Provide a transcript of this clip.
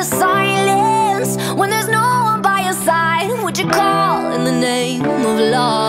silence when there's no one by your side? Would you call in the name of love?